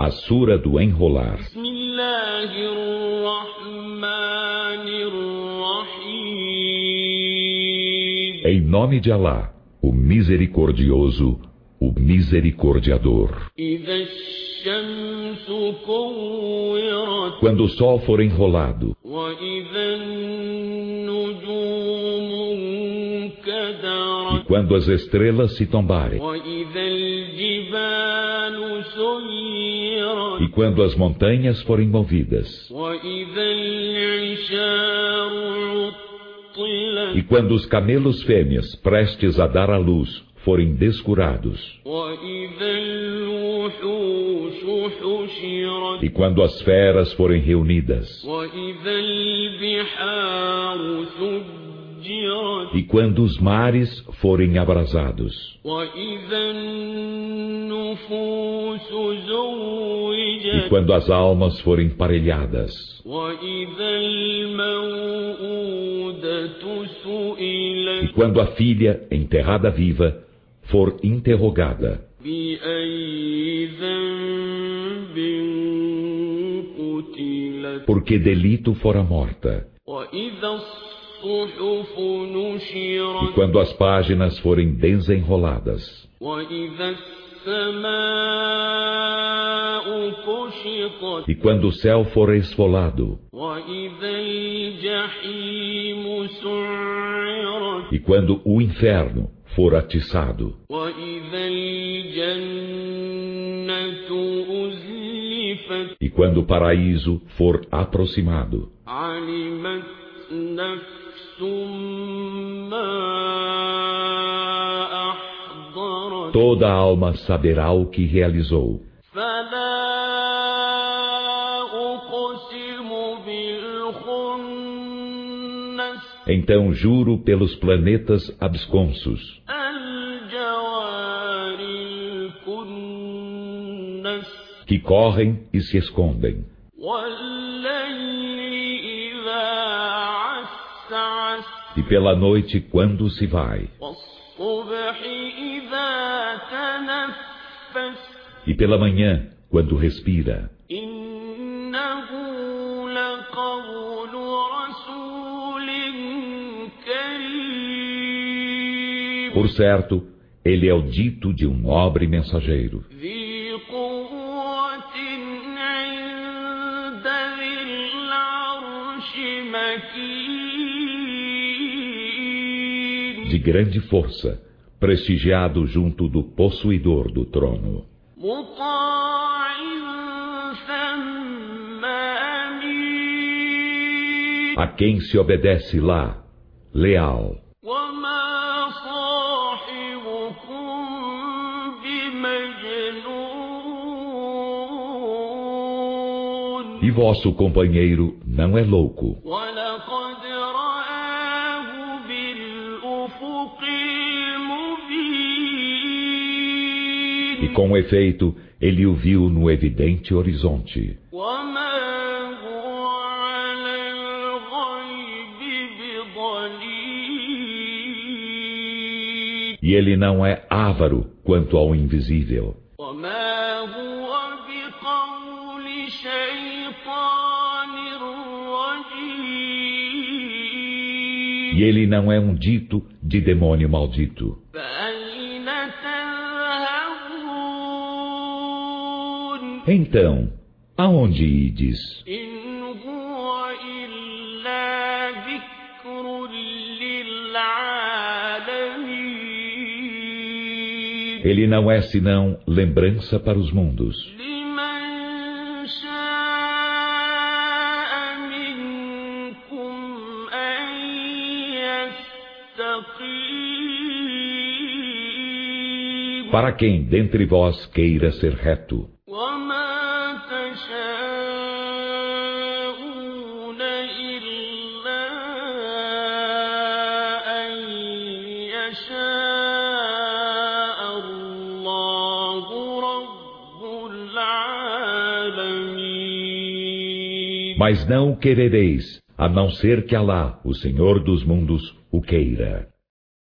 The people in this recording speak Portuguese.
A Sura do Enrolar. Em nome de Alá, o Misericordioso, o Misericordiador. Quando o sol for enrolado, e quando as estrelas se tombarem, e quando as montanhas forem movidas, e quando os camelos fêmeas prestes a dar à luz forem descurados, e quando as feras forem reunidas, e quando os mares forem abrasados, e quando as almas forem parelhadas, e quando a filha, enterrada viva, for interrogada, por que delito fora morta, e quando as páginas forem desenroladas, e quando o céu for esfolado, e quando o inferno for atiçado, e quando o paraíso for aproximado, toda alma saberá o que realizou. Então juro pelos planetas absconsos, que correm e se escondem, e pela noite quando se vai, e pela manhã quando respira. Por certo, ele é o dito de um nobre mensageiro, de grande força, prestigiado junto do possuidor do trono. A quem se obedece lá, leal. E vosso companheiro não é louco. E com efeito, ele o viu no evidente horizonte. E ele não é avaro quanto ao invisível. E ele não é um dito de demônio maldito. Então, aonde ides? Ele não é senão lembrança para os mundos. Para quem dentre vós queira ser reto. Mas não o querereis, a não ser que Alá, o Senhor dos mundos, o queira.